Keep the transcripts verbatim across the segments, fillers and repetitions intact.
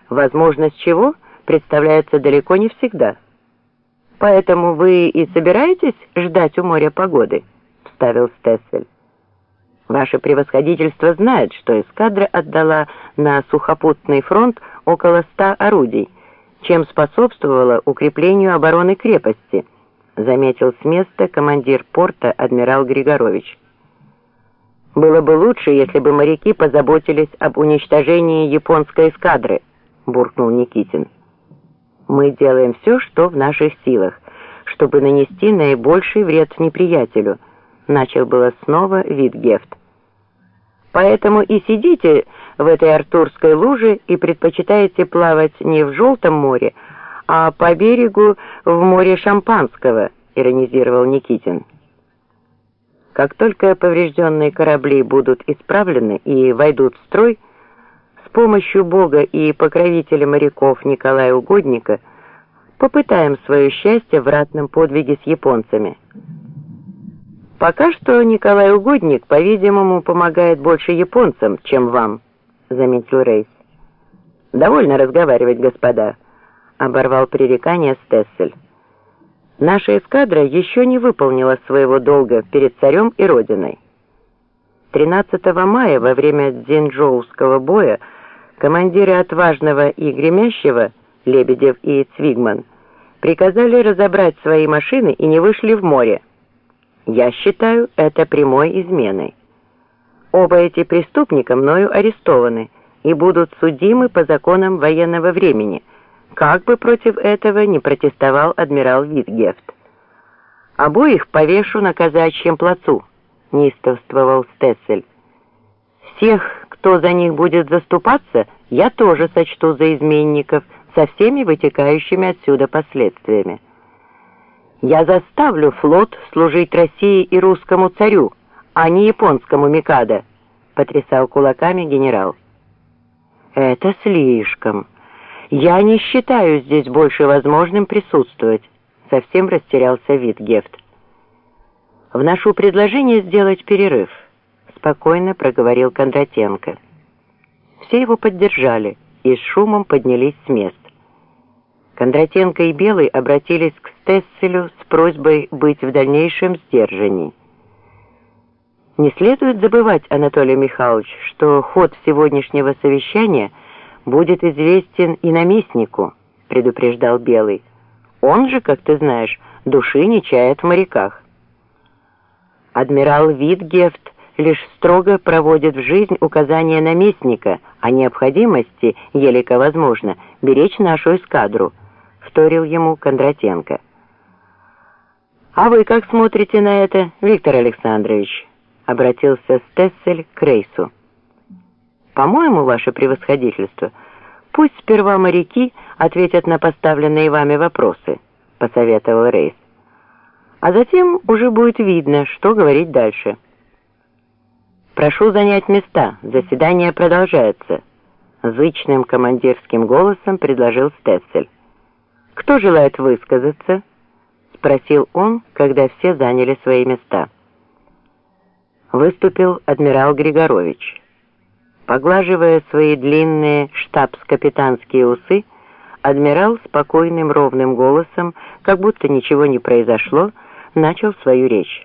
возможность чего представляется далеко не всегда. «Поэтому вы и собираетесь ждать у моря погоды?» — вставил Стессель. «Ваше превосходительство знает, что эскадра отдала на сухопутный фронт около ста орудий, чем способствовало укреплению обороны крепости», — заметил с места командир порта адмирал Григорович. «Было бы лучше, если бы моряки позаботились об уничтожении японской эскадры», — буркнул Никитин. «Мы делаем все, что в наших силах, чтобы нанести наибольший вред неприятелю», — начал было снова Витгефт. «Поэтому и сидите в этой артурской луже и предпочитаете плавать не в Желтом море, а по берегу в море Шампанского», — иронизировал Никитин. «Как только поврежденные корабли будут исправлены и войдут в строй, с помощью Бога и покровителя моряков Николая Угодника попытаем свое счастье в ратном подвиге с японцами». «Пока что Николай Угодник, по-видимому, помогает больше японцам, чем вам», — заметил Рейс. «Довольно разговаривать, господа», — оборвал пререкание Стессель. «Наша эскадра еще не выполнила своего долга перед царем и родиной. тринадцатого мая во время Дзинчжоуского боя командиры Отважного и Гремящего, Лебедев и Цвигман, приказали разобрать свои машины и не вышли в море. Я считаю это прямой изменой. Оба эти преступника мною арестованы и будут судимы по законам военного времени, как бы против этого не протестовал адмирал Витгефт. Обоих повешу на казачьем плацу», — неистовствовал Стессель. «Всех, кто за них будет заступаться, я тоже сочту за изменников со всеми вытекающими отсюда последствиями. Я заставлю флот служить России и русскому царю, а не японскому Микадо», — потрясал кулаками генерал. «Это слишком. Я не считаю здесь больше возможным присутствовать», — совсем растерялся Витгефт. «Вношу предложение сделать перерыв», — спокойно проговорил Кондратенко. Все его поддержали и с шумом поднялись с мест. Кондратенко и Белый обратились к Стесселю с просьбой быть в дальнейшем сдержанней. «Не следует забывать, Анатолий Михайлович, что ход сегодняшнего совещания будет известен и наместнику», — предупреждал Белый. «Он же, как ты знаешь, души не чает в моряках». Адмирал Витгефт лишь строго проводит в жизнь указания наместника о необходимости, елико возможно, беречь нашу эскадру, — вторил ему Кондратенко. «А вы как смотрите на это, Виктор Александрович?» — обратился Стессель к Рейсу. «По-моему, ваше превосходительство, пусть сперва моряки ответят на поставленные вами вопросы», — посоветовал Рейс. «А затем уже будет видно, что говорить дальше». «Прошу занять места, заседание продолжается», — зычным командирским голосом предложил Стессель. «Кто желает высказаться?» — спросил он, когда все заняли свои места. Выступил адмирал Григорович. Поглаживая свои длинные штабс-капитанские усы, адмирал спокойным ровным голосом, как будто ничего не произошло, начал свою речь.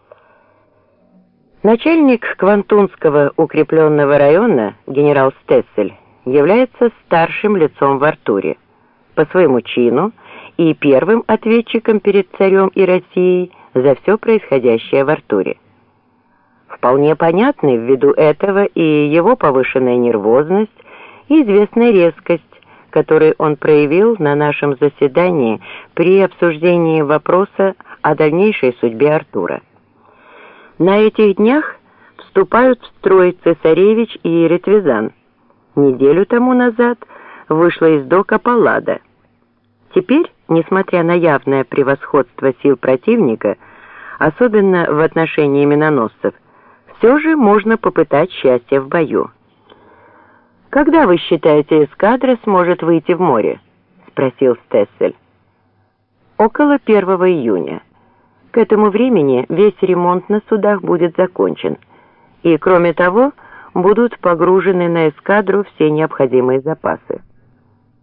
Начальник Квантунского укрепленного района, генерал Стессель, является старшим лицом в Артуре по своему чину и первым ответчиком перед царем и Россией за все происходящее в Артуре. Вполне понятны ввиду этого и его повышенная нервозность, и известная резкость, которую он проявил на нашем заседании при обсуждении вопроса о дальнейшей судьбе Артура. На этих днях вступают в строй цесаревич и Ретвизан. Неделю тому назад вышла из дока Паллада. Теперь, несмотря на явное превосходство сил противника, особенно в отношении миноносцев, все же можно попытать счастье в бою. «Когда, вы считаете, эскадра сможет выйти в море?» — спросил Стессель. «Около первого июня. К этому времени весь ремонт на судах будет закончен, и, кроме того, будут погружены на эскадру все необходимые запасы».